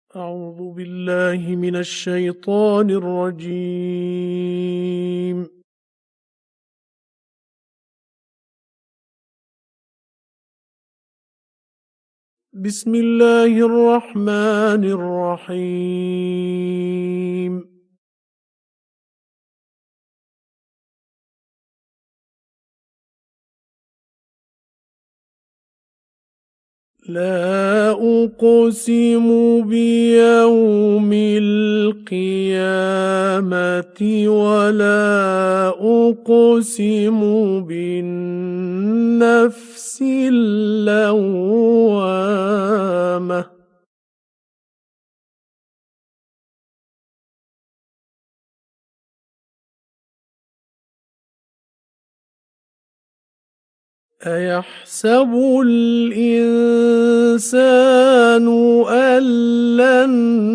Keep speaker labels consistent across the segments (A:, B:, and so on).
A: أعوذ بالله من الشيطان الرجيم. بسم الله الرحمن الرحيم. لا أقسم بيوم القيامة ولا أقسم بالنفس اللوامة. أيحسب الإنسان أن لن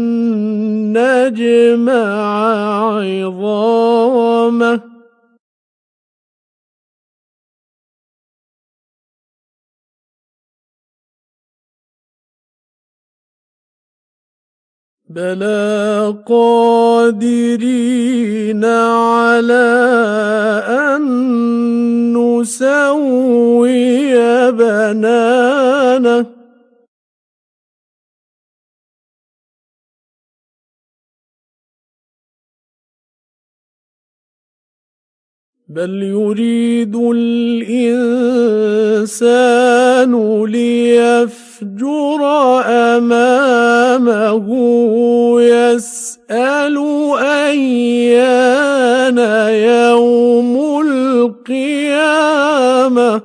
A: نجمع عظامه بلى قادرين على أن نسوي بنانه بل يريد الإنسان ليفجر أمامه يسأل أيان يوم القيامة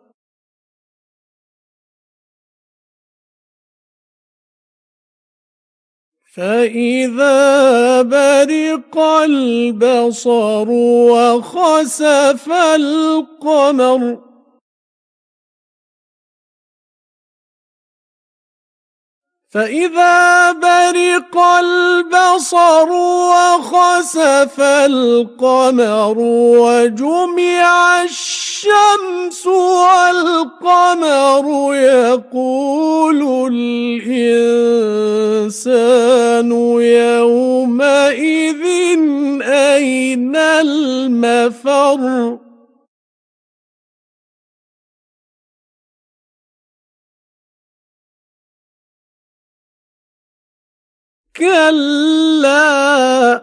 A: فإذا برق البصر وخسف القمر فإذا برق البصر وخسف القمر وجمع الشمس والقمر يقول الإنسان يومئذ أين المفر كلا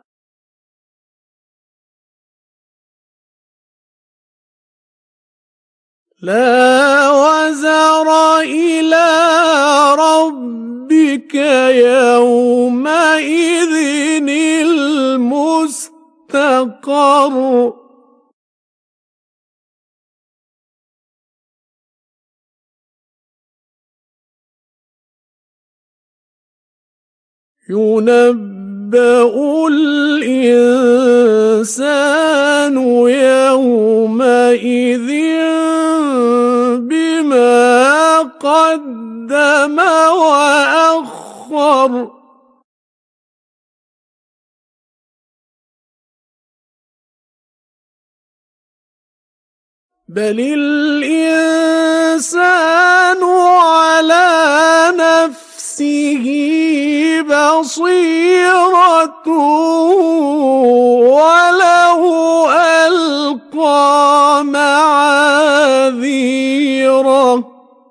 A: لا وزر إلى ربك يومئذ المستقر ينبأ الإنسان يومئذ بما قدم وأخر بل الإنسان على نفسه بصيرة ولو ألقى معاذيره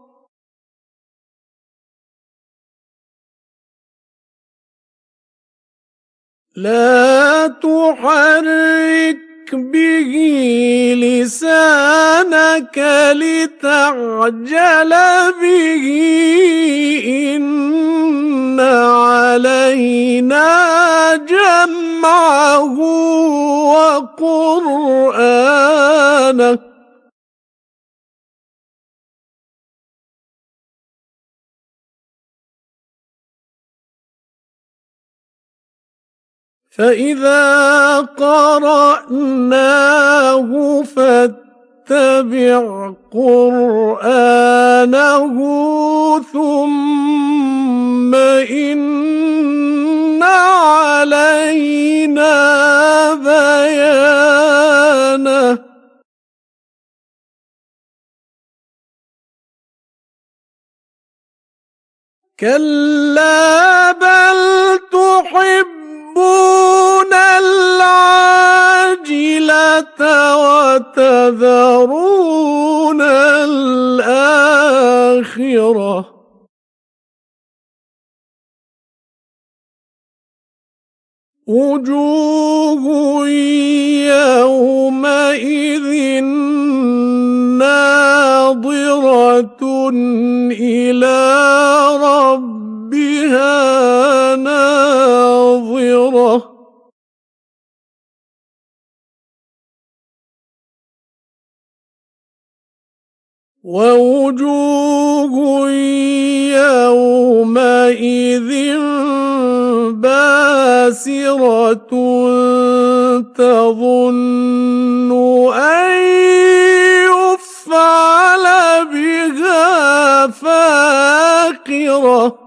A: لا تحرك به لسانك لتعجل به إن علينا جمعه وقرآنه فإذا قرأناه فاتبع قرآنه ثم إن علينا بيانه كلا بل تحبون العاجلة وتذرون الآخرة وجوه يومئذ ناظرة إلى ربها ناظرة ووجوه يومئذ باسرة تظن أن يفعل بها فاقرة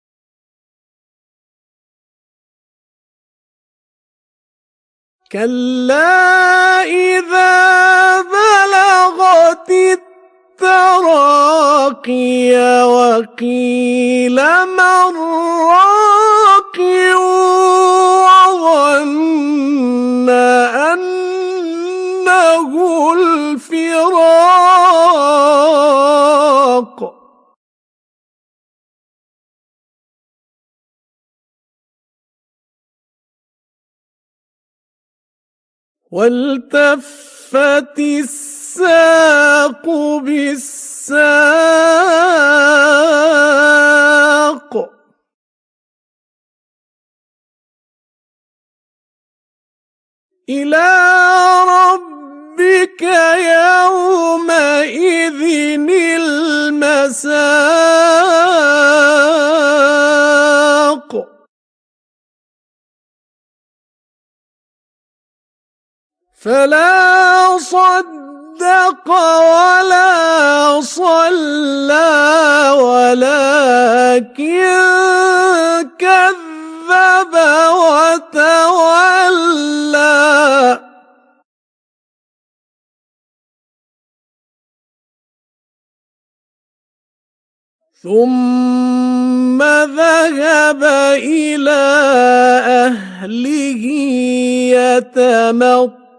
A: كلا إذا بلغت التراقي وقيل من راق وظن أنه الفراق والتفت الساق بالساق إلى ربك يومئذ المساق فلا صدق ولا صلى ولكن كذب وتولى ثم ذهب إلى أهله يتمطى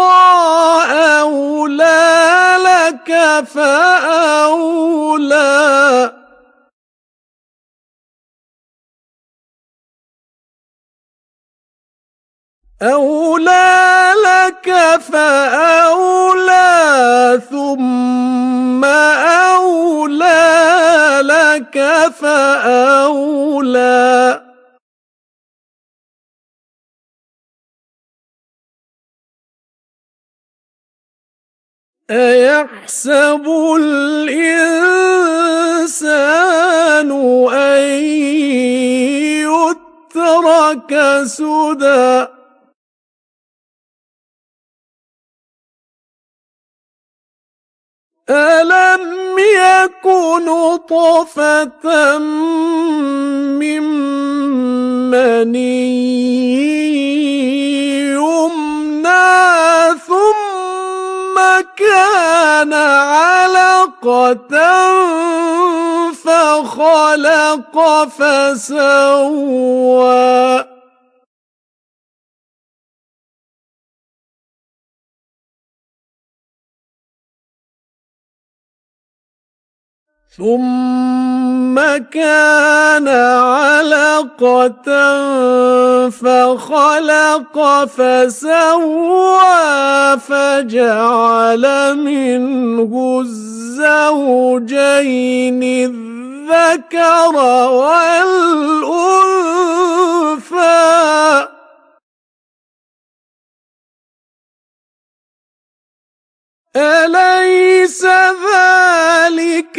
A: أولى لك فأولى أولى لك فأولى ثم أولى لك فأولى أيحسب الإنسان أن يترك سدى ألم يكن نطفة من مني يمنى ثم كان علقة فخلق فسوى ثم كان علقة فخلق فسوى فجعل منه الزوجين الذكر والأنثى أليس ذلك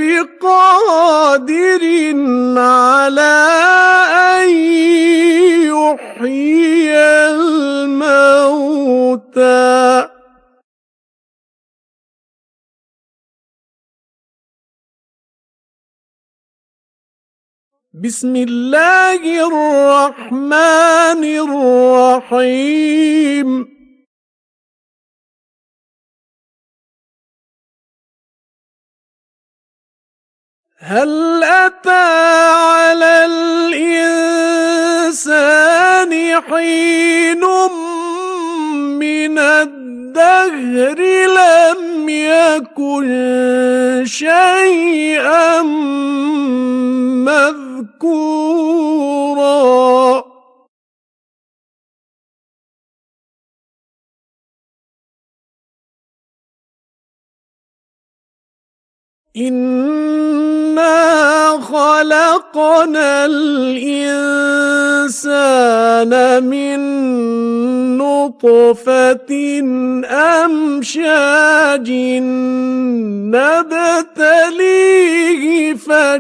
A: بقادر على أن يحيي الموتى بسم الله الرحمن الرحيم هل أتى على الإنسان حين من الدهر لم يكن شيئا مذكورا إنا خلقنا الإنسان من نطفة أمشاج نبتليه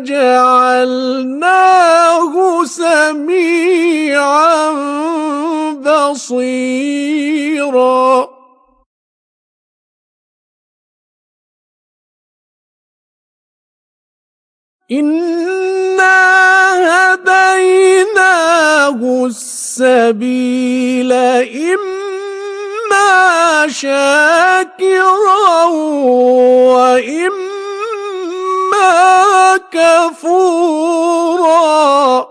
A: فجعلناه سميعا بصيرا إنا هديناه السبيل إما شاكرا وإما كفورا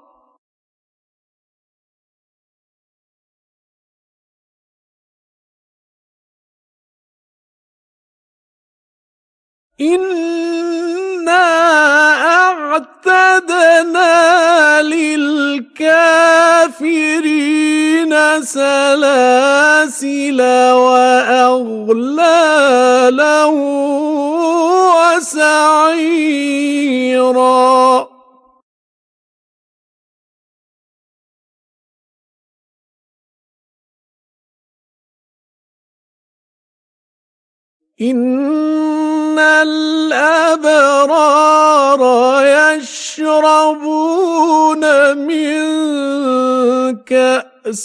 A: إنا أعتدنا للكافرين سلاسل وأغلالا وسعيرا إن الأبرار يشربون من كأس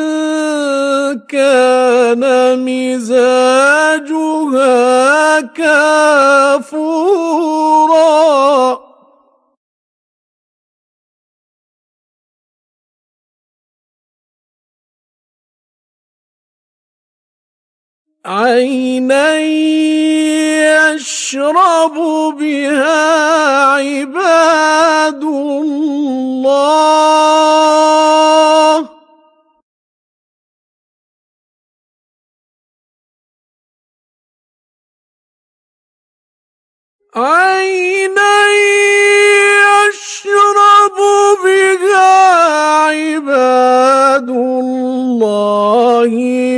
A: كان مزاجها كافورا عينا يشرب بها عباد الله عينا يشرب بها عباد الله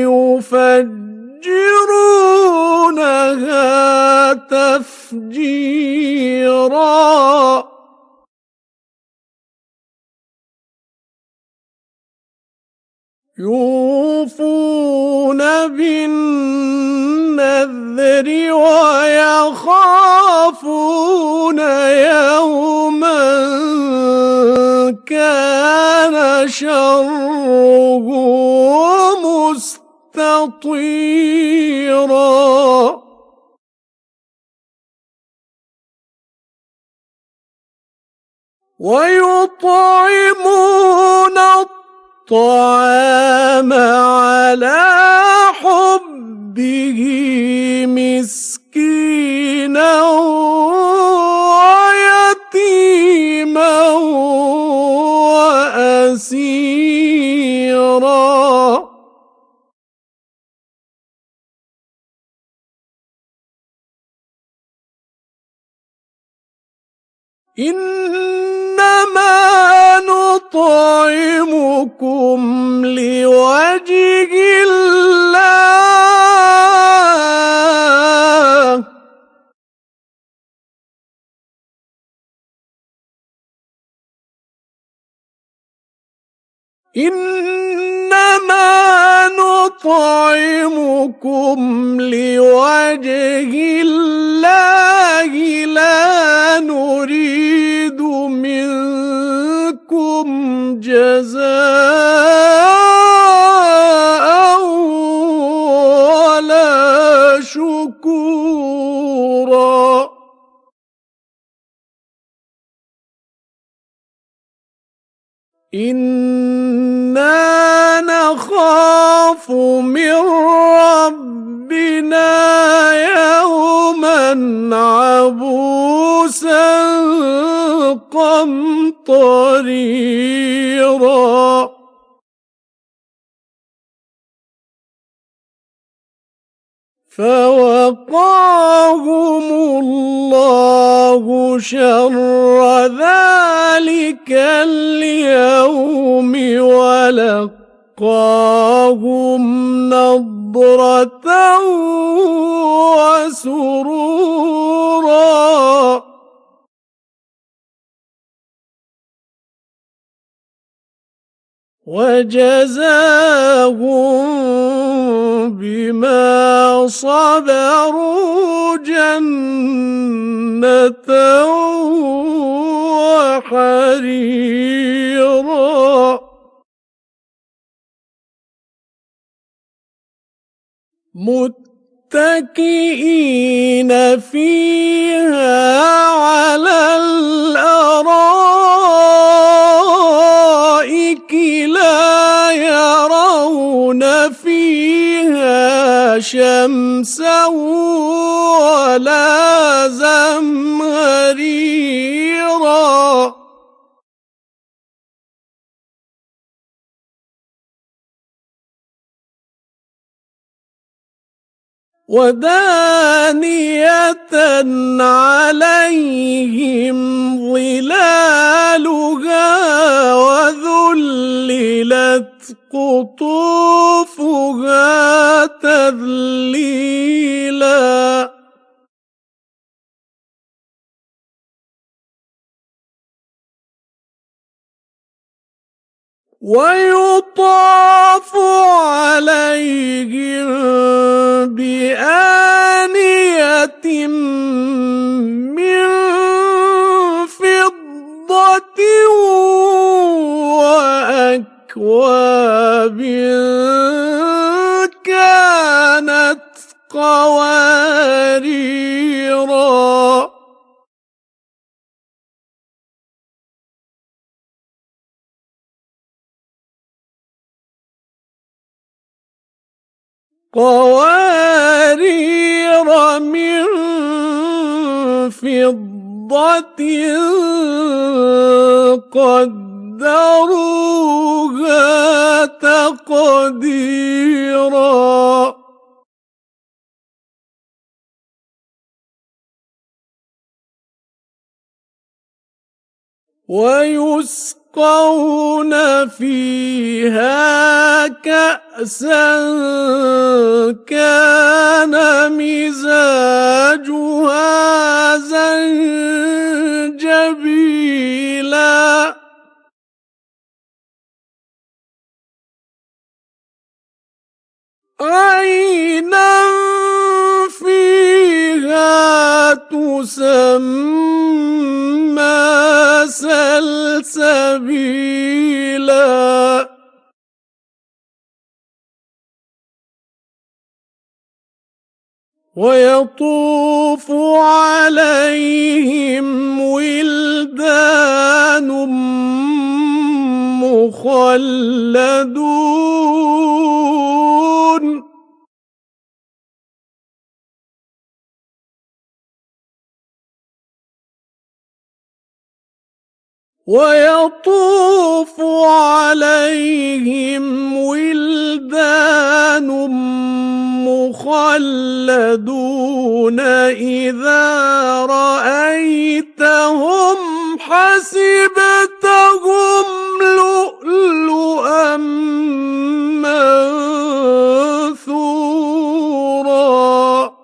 A: يفجرونها تفجيرا يوفون بالنذر ويخافون يوما كان شره مستطيرا ويطعمون الطعام على حبه مسكينا ويتيما وأسيرا إنما نطعمكم لوجه الله إنما نطعمكم لوجه الله لا نريد منكم جزاء ولا شكورا إنا نخاف من ربنا يوما عبوسا قمطريرا فوقاهم الله شر ذلك اليوم ولقاهم نضرة وسرورا وجزاهم بما صبروا جنة وحريرا متكئين فيها على الأرائك لا يرون فيها شمسا ولا زمهريرا ودانية عليهم ظلالها وذللت قطوفها تذليلا ويطاف عليهم بآنية من فضة وأكواب كانت قواريرا قوارير من فضة قدروها تقديرا ويسقون فيها كأسا كان مزاجها زنجبيلا عينا فيها تسمى سلسبيلا ويطوف عليهم ولدان مخلدون ويطوف عليهم ولدان مخلدون إذا رأيتهم حسبتهم لؤلؤا منثورا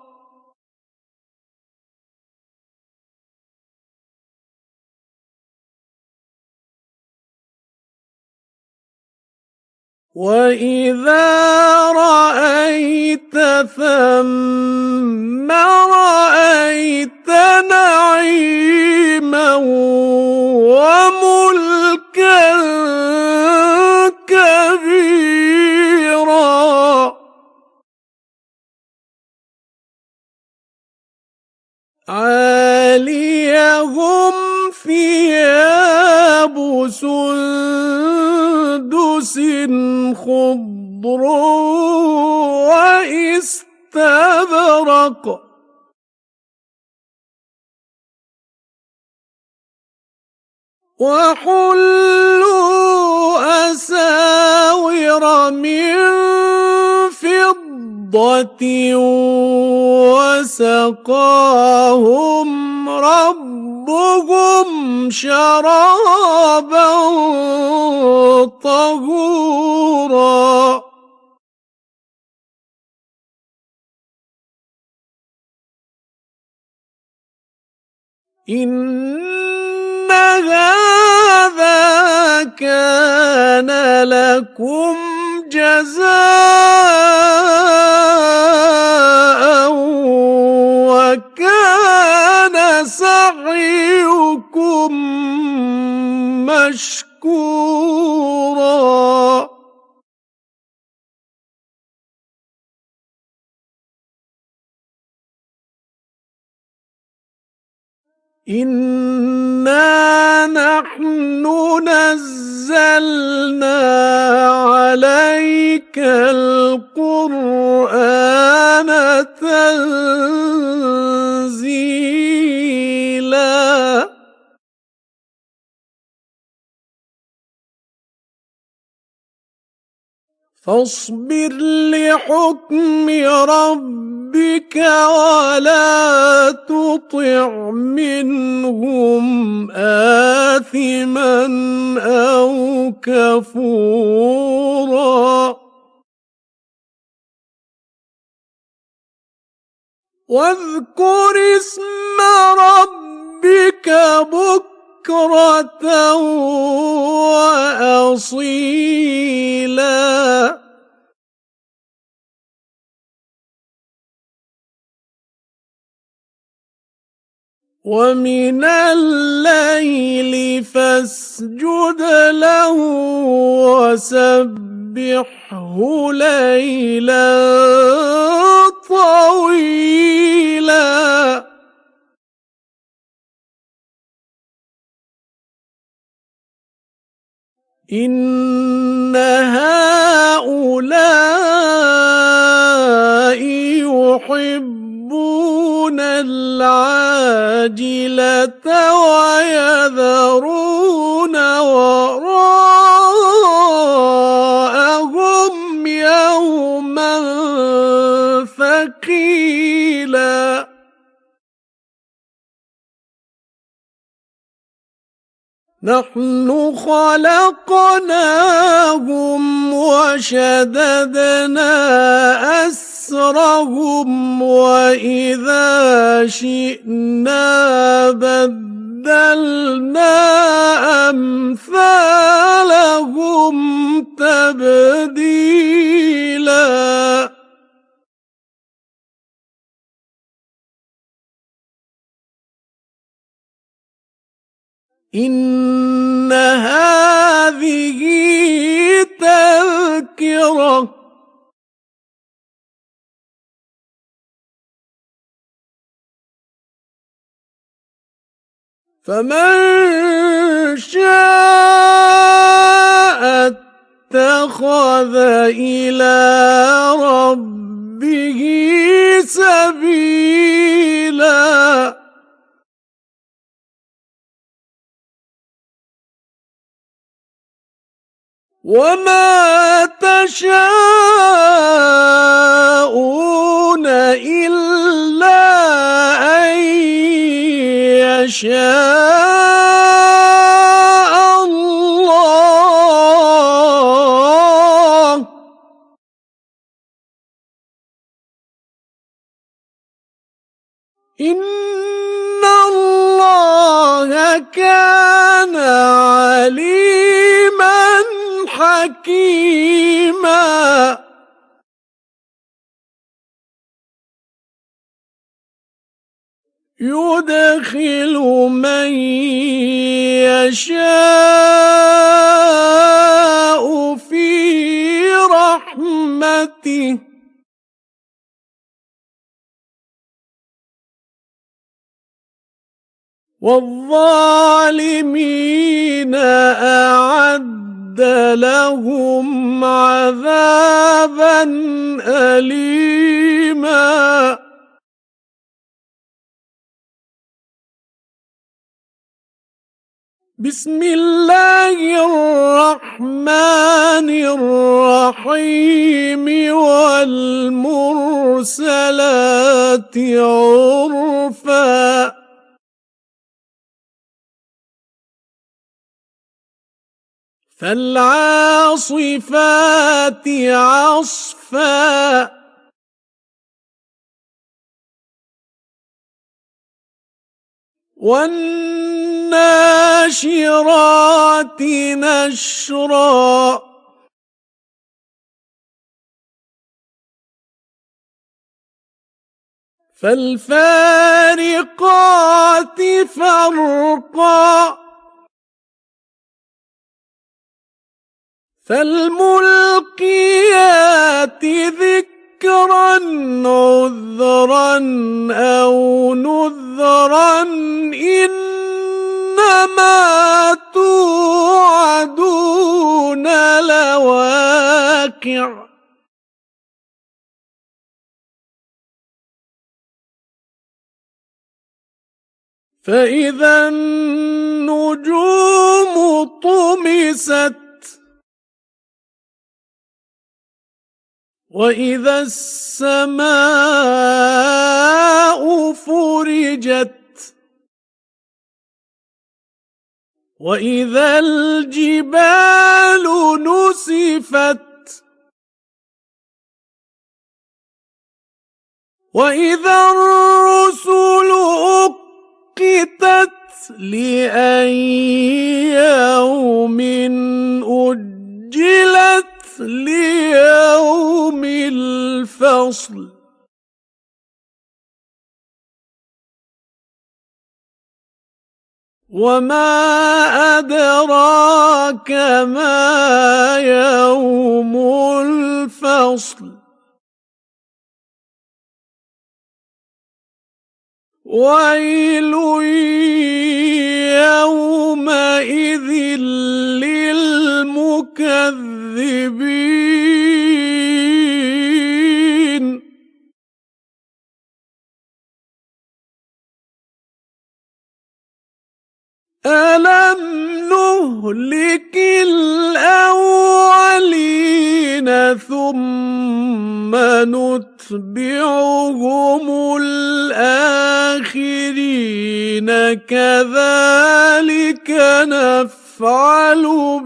A: وإذا رأيت ثم رأيت نعيما وملكا كبيرا عاليهم ثياب سندس خضر واستبرق وحلوا أساور من فضة وسقاهم ربهم شرابا طهورا إن هذا كان لكم جزاء وكان سعيكم مشكورا إنا نحن نزلنا عليك القرآن تنزيلا فاصبر لحكم ربك ولا تطع منهم آثما أو كفورا واذكر اسم ربك بكرة وأصيلا ومن الليل فاسجد له وسبحه ليلا طويلا إن هؤلاء يحبون العاجلة ويذرون وراءهم يوما ثقيلا نحن خلقناهم وشددنا أسرهم وإذا شئنا بدلنا أمثالهم تبديلا إن هذه تذكرة فمن شاء اتخذ إلى ربه سبيلا وما تشاءون إلا أن يشاء الله إن الله كان عليما حكيما يدخل من يشاء في رحمته والظالمين أعد لهم عذابا أليما بسم الله الرحمن الرحيم والمرسلات عرفا فالعاصفات عصفا والناشرات نشرا فالفارقات فرقا فالملقيات ذكرا عذرا أو نذرا إنما توعدون لواقع فإذا النجوم طمست وإذا السماء فرجت وإذا الجبال نسفت وإذا الرسل أقتت لأي يوم أجلت ليوم الفصل وما أدراك ما يوم الفصل ويل يومئذ للمكذبين ألم نهلك الأولين ثم نتبعهم الآخرين كذلك نفعل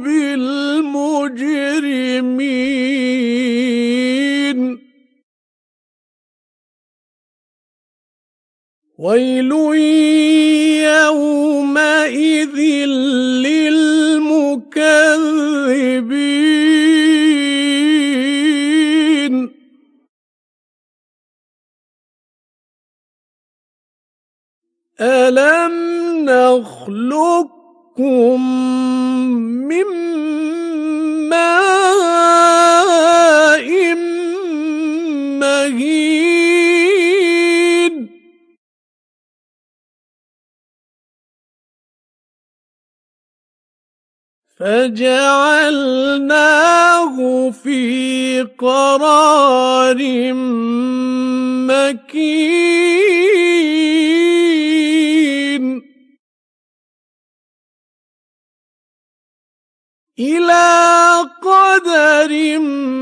A: بالمجرمين ويل يومئذ للمكذبين ألم نخلقكم من ماء مهين فجعلناه في قرار مكين إلى قدر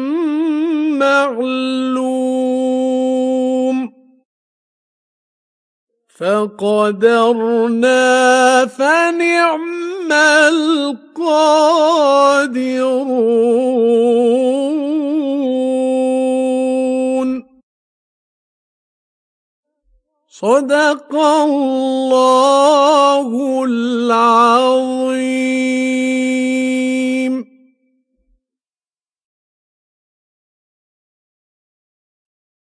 A: معلوم فقدرنا فنعم القادرون صدق الله العظيم.